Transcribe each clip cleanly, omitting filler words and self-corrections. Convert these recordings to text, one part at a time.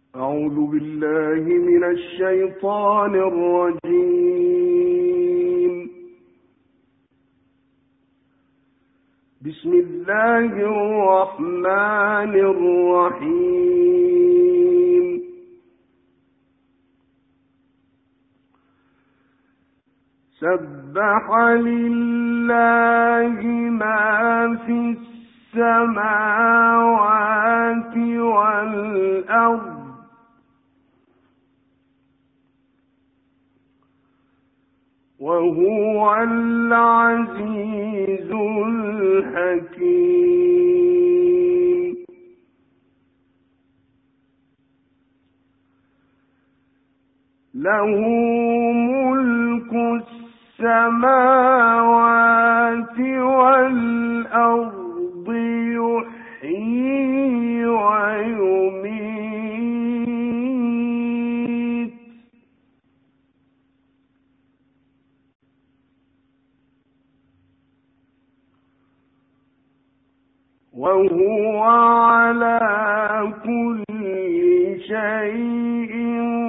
أعوذ بالله من الشيطان الرجيم. بسم الله الرحمن الرحيم. سبح لله ما في السماوات والأرض وهو العزيز الحكيم. له ملك السماوات والأرض يحيي ويميت وهو على كل شيء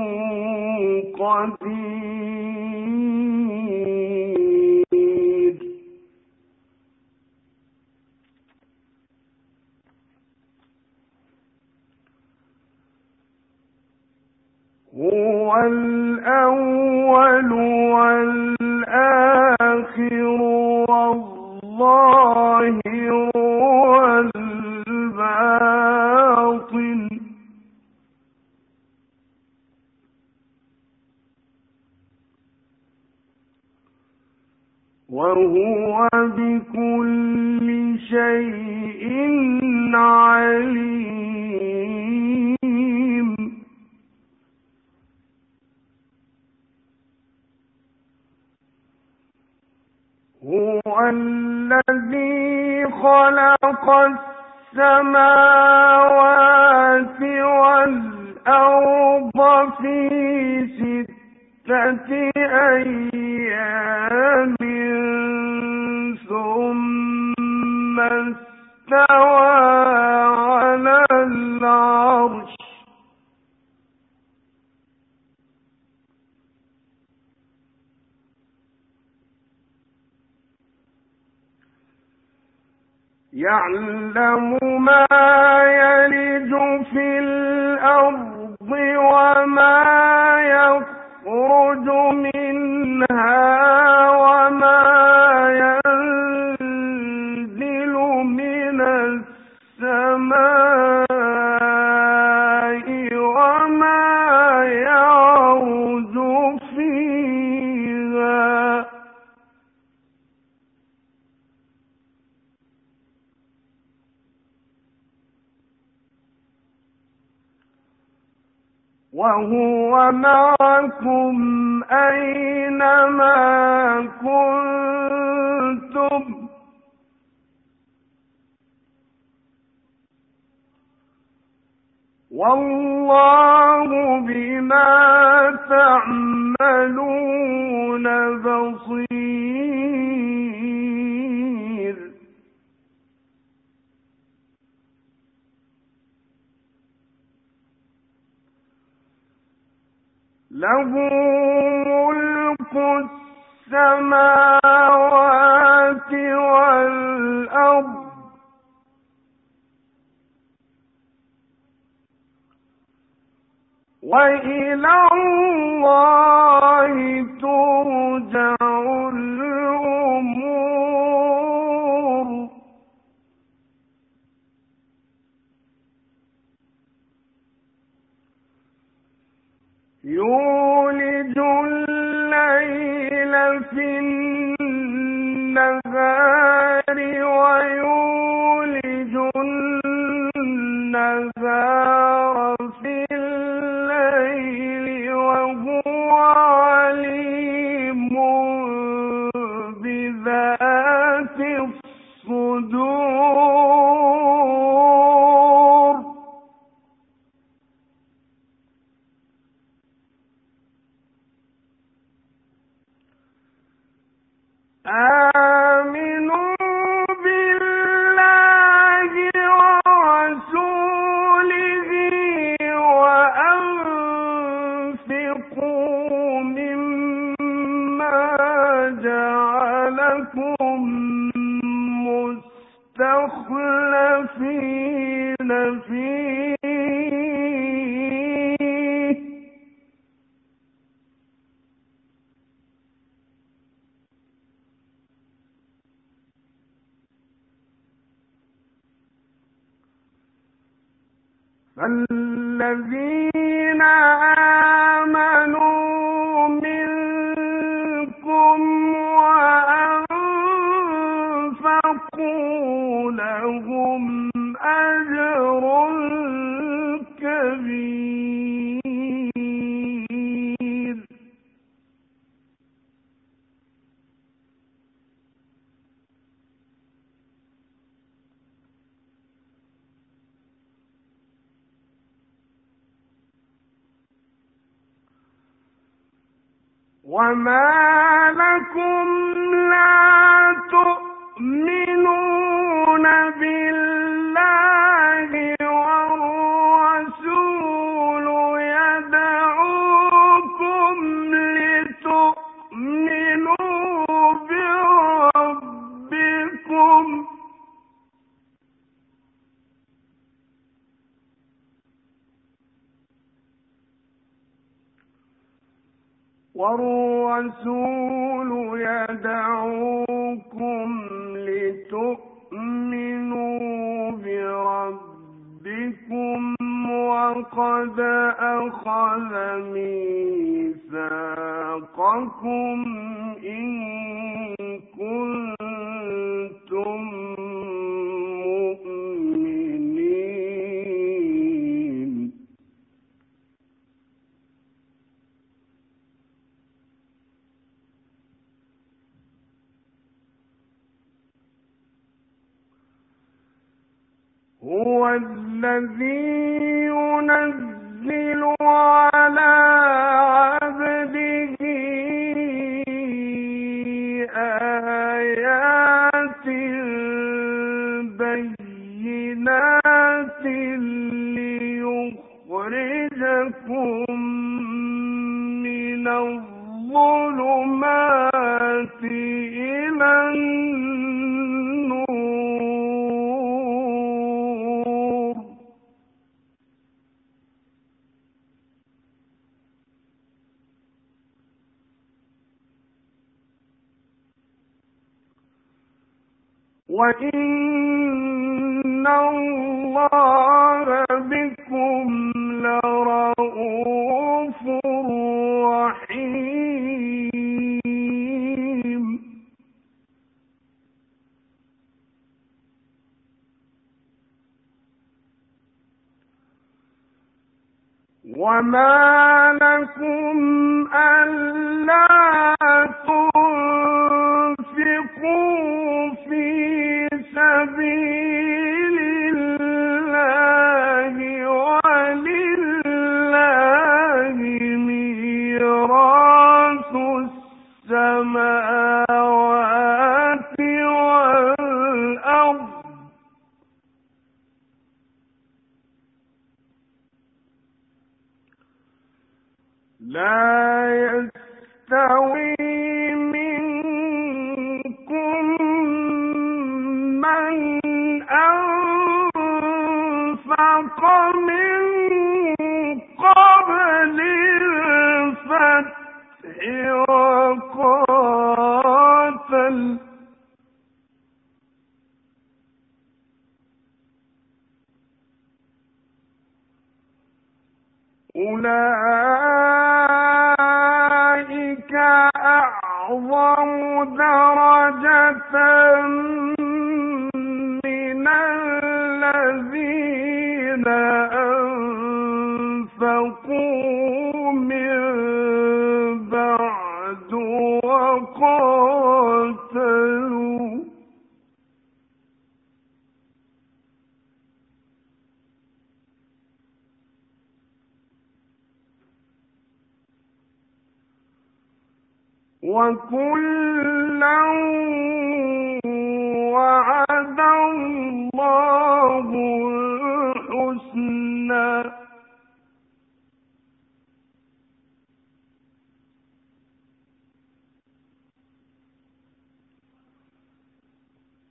قدير. هو الأول والآخر والظاهر والباطن وهو بكل شيء عليم. هو الذي خلق السماوات والأرض في 6 أيام ثم استوى على العرش يعلم ما يلج في الأرض وما يخرج منها وما ينزل من السماء وما يعرج فيها وهو معكم أينما كنتم والله بما تعملون بصير. له ملك السماوات والأرض وإلى الله ترجع الأمور. يولج الليل في النهار ويولج النهار في الليل وهو عليم بذات الصدور. آمنوا بالله ورسوله فيه فالذين آمنوا منكم وأنفقوا لهم أجر كبير وما لكم لا تؤمنون بالله والرسول يدعوكم لتؤمنوا بربكم والرسول يدعوكم لتؤمنوا بربكم وقد أخذ ميثاقكم إن كنتم مؤمنين هو الذي ينزل على عبده آيات بينات ليخرجكم من الظلمات إلى النور وإن الله بكم لرءوف رحيم وما لكم ألا تنفقوا في سبيل الله ولله ميراث السماوات والأرض لا يستوي منكم من أنفق من قبل الفتح وقاتل أولئك أعظم درجة من الذين أنفقوا من بعد وقاتلوا وكلا وعد الله الحسنى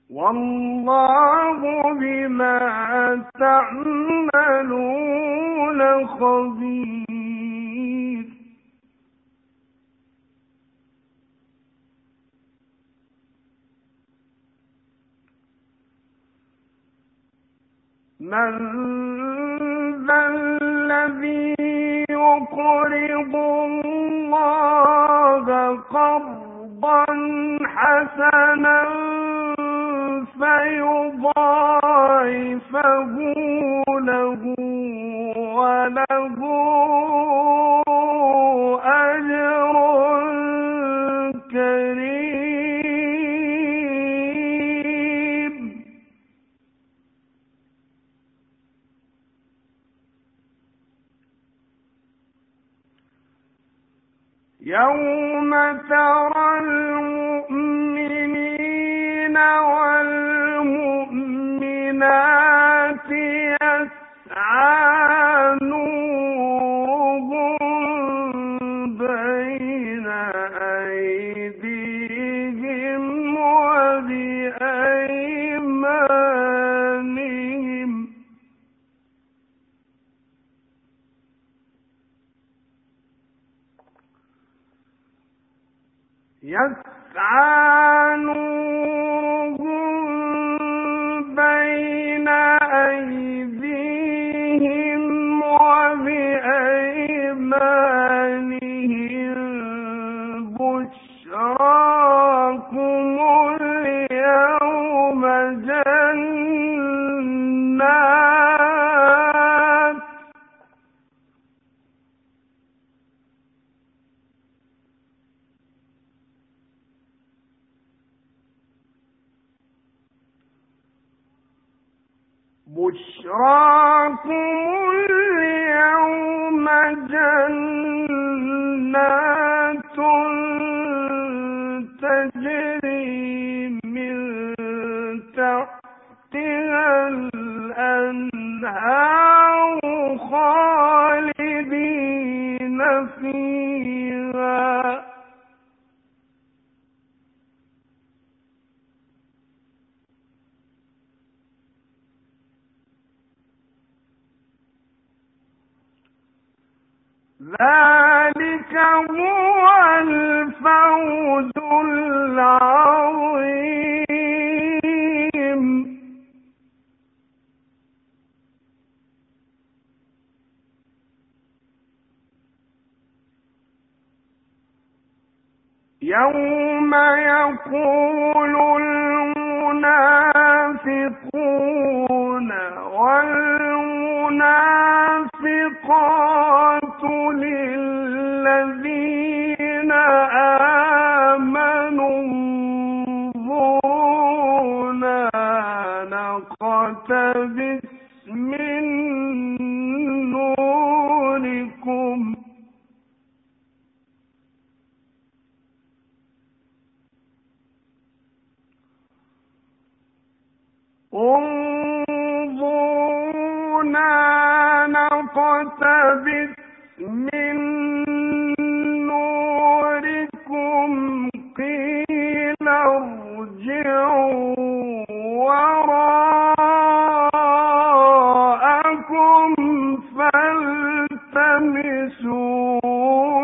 والله بما تعملون خبير. من ذا الذي يقرض الله قرضا حسنا فيضاعفه له وله أجر كريم. يوم ترى المؤمنين والمؤمنات يسعى نورهم بين أيديهم وبأيمانهم يسعى نورهم بين أيديهم وبأيمانهم بشراكم اليوم جنات تجري من تحتها الأنهار خالدين فيها ذلك هو الفوز العظيم. يوم يقول المنافقون والمنافقات للذين آمنوا انظرونا نقتبس من نوركم انظرونا نقتبس من نوركم قيل ارجعوا وراءكم فالتمسوا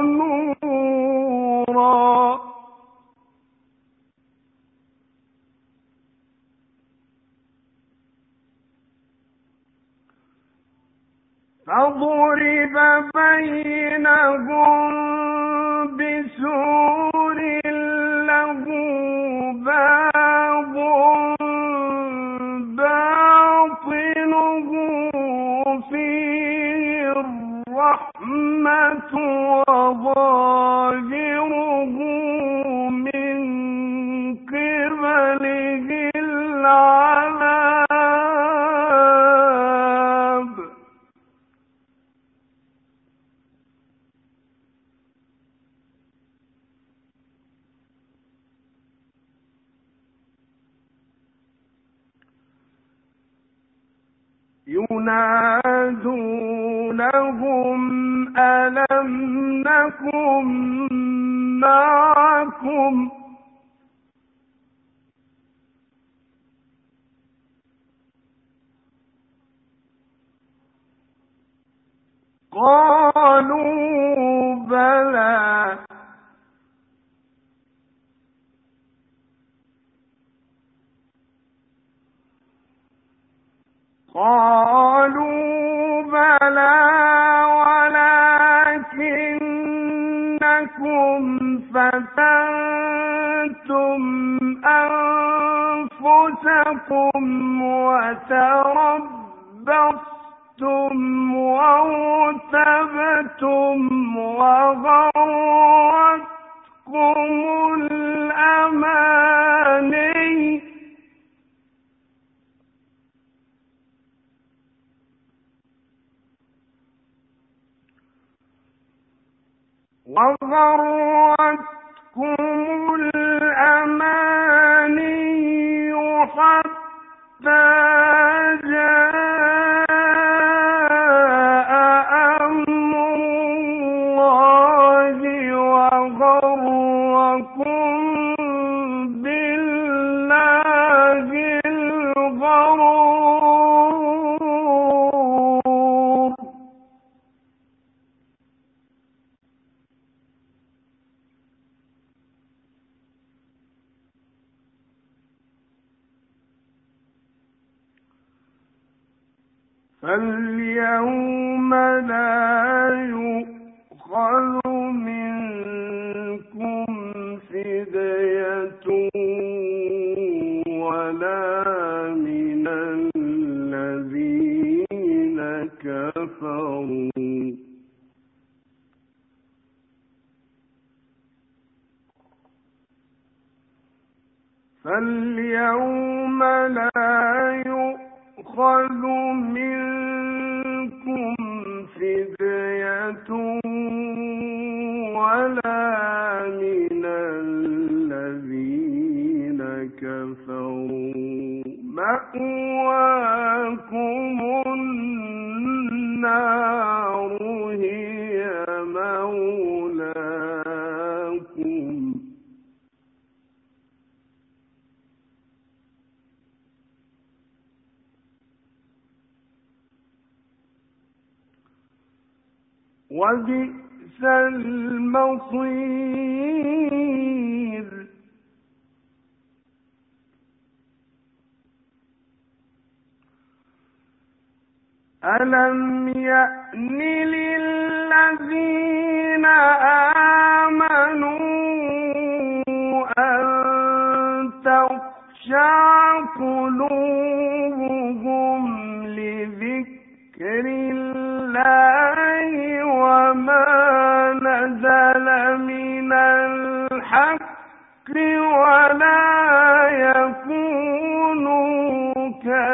نورا فضرب بينهم بسور له باب باطنه فيه الرحمة وظاهره من قبله العذاب ينادونهم ألم نكن معكم قالوا بلى ولكنكم فتنتم أنفسكم وتربصتم وارتبتم وغرتكم الأماني حتى جاء أمر الله وغركم بالله الغرور فاليوم لا يؤخذ منكم فدية ولا من الذين كفروا فاليوم لا يؤخذ منكم فدية ولا من الذين كفروا مأواكم النار هي مولاكم وبئس المصير ألم يأن للذين آمنوا أن تخشع قلوبهم لذكر الله وما نزل من الحق ولا يكونوا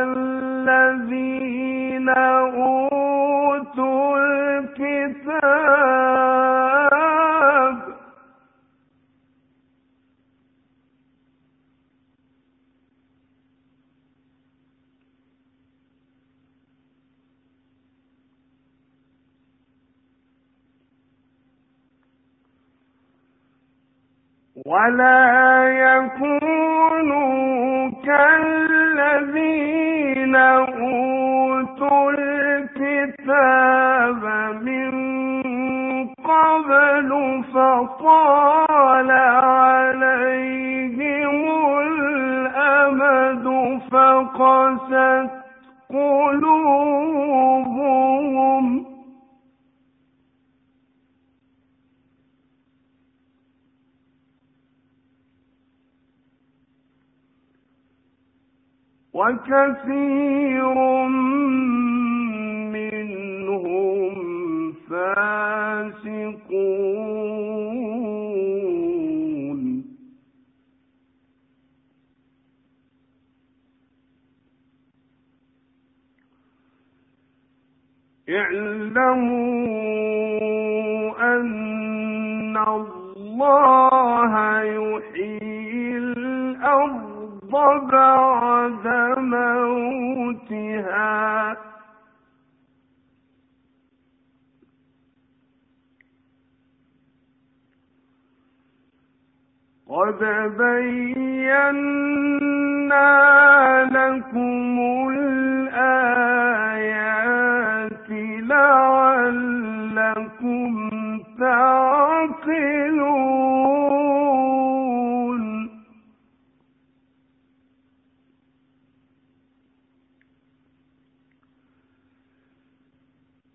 كالذين أوتوا الكتاب كالذين أوتوا الكتاب من قبل فطال عليهم الأمد فقست قلوبهم وكثير منهم فاسقون اعلموا أن الله يحيي الأرض بعد موتها قد بينا لكم الآيات لعلكم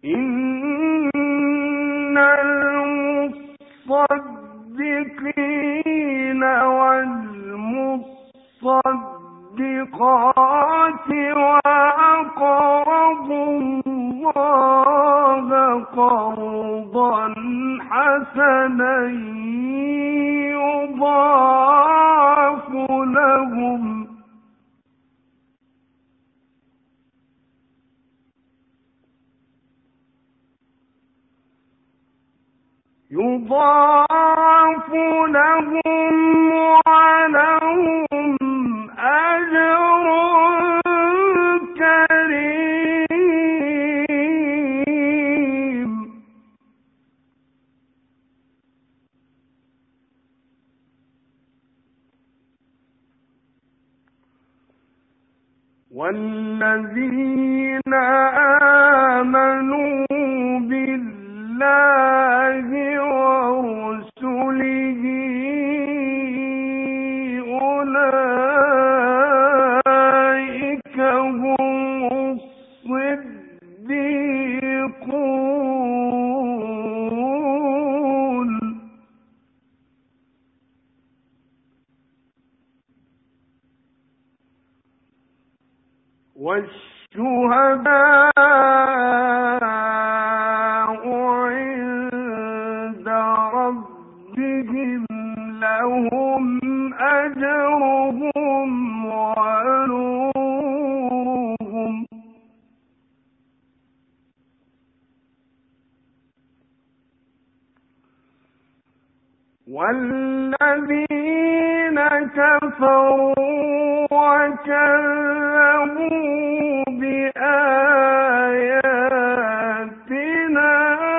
إن المصدقين والمصدقات وأقرضوا الله قرضا حسنا يضاعف لهم ولهم أجر كريم. والذين آمنوا بالله ورسله أولئك هم الصديقون والشهداء عند ربهم لهم أجرهم ونورهم. والذين كفروا وكذبوا بآياتنا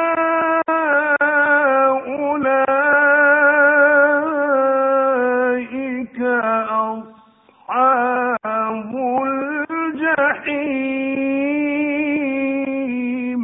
أولئك أصحاب الجحيم.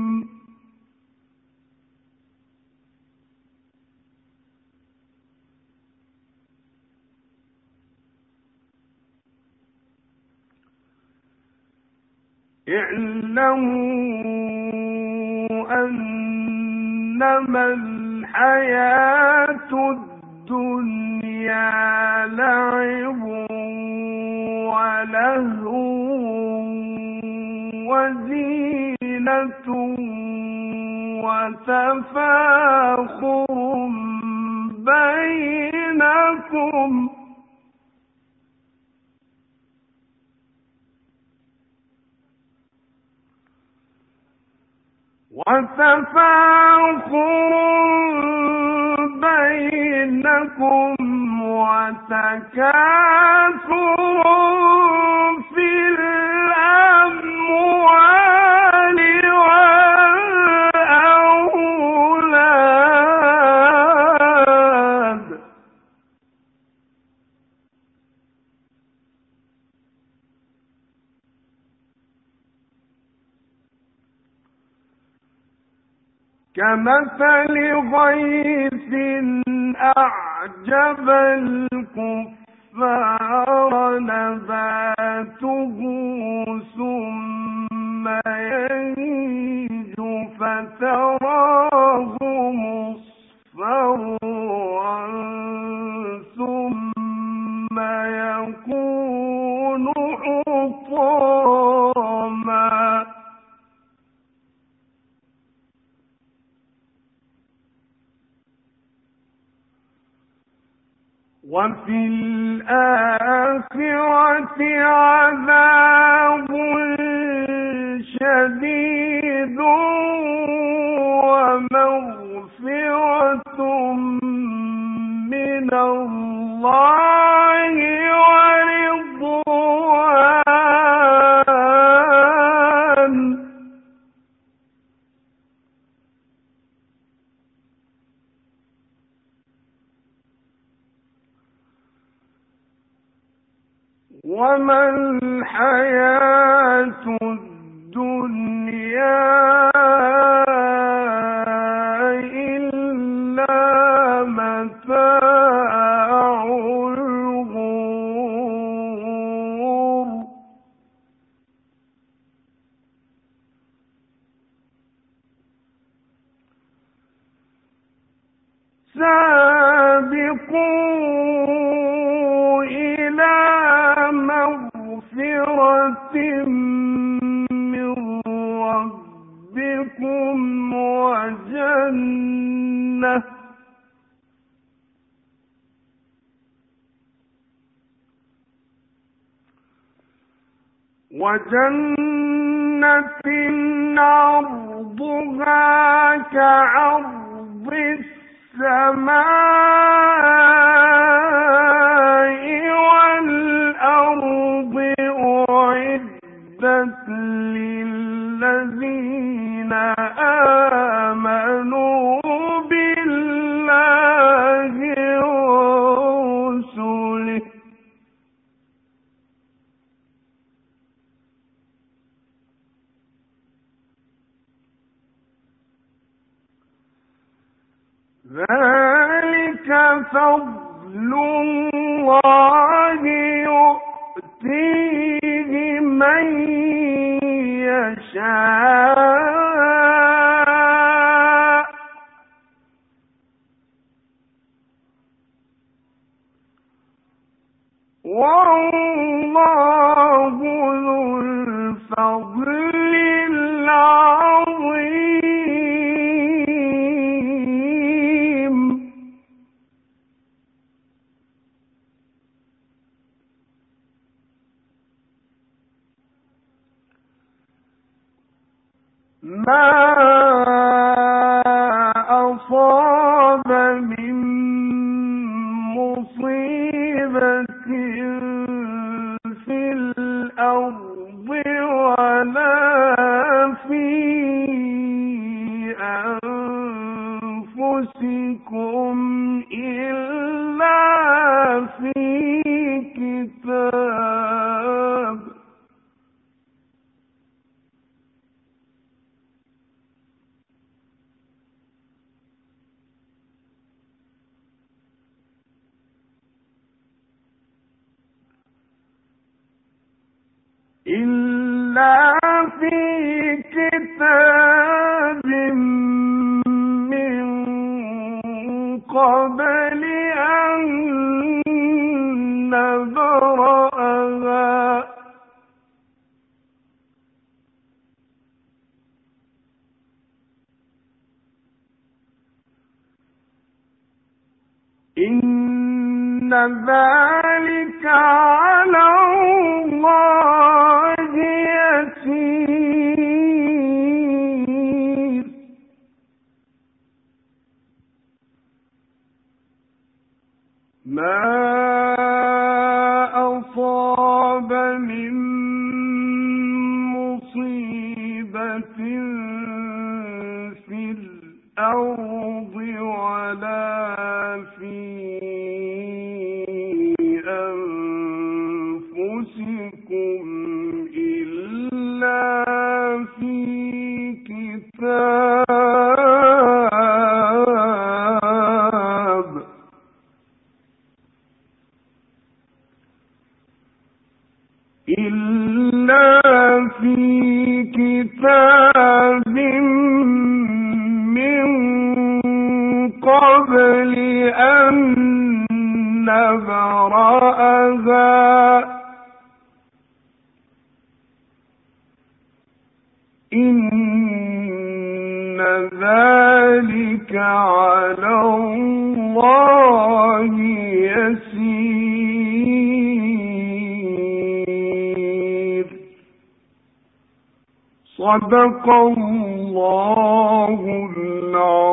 اعلموا أنما الحياة الدنيا لعب ولهو وزينة وتفاخر بينكم وتكاثر في الأموال والأولاد كمثل غيث أعجب الكفار نباته ثم يهيج فتراه مصفرا ثم يكون حطاما وفي الآخرة عذاب شديد ومغفرة من الله ورضوان. وما الحياة الدنيا إلا متاع الغرور. سابقوا إلى مغفرة من ربكم وجنة عرضها كعرض السماء والأرض أعدت للذين آمنوا بالله ورسله ذلك فضل الله يؤتيه من يشاء والله ذو الفضل العظيم. ما أصاب من مصيبة في الأرض ولا في أنفسكم إلا في كتاب من قبل أن نبرأها إن ذلك على الله يسير. ما أصاب من مصيبة في الأرض ولا في أنفسكم إلا في كتاب من قبل أن نبرأها إن ذلك على الله يسير. صدق الله العظيم.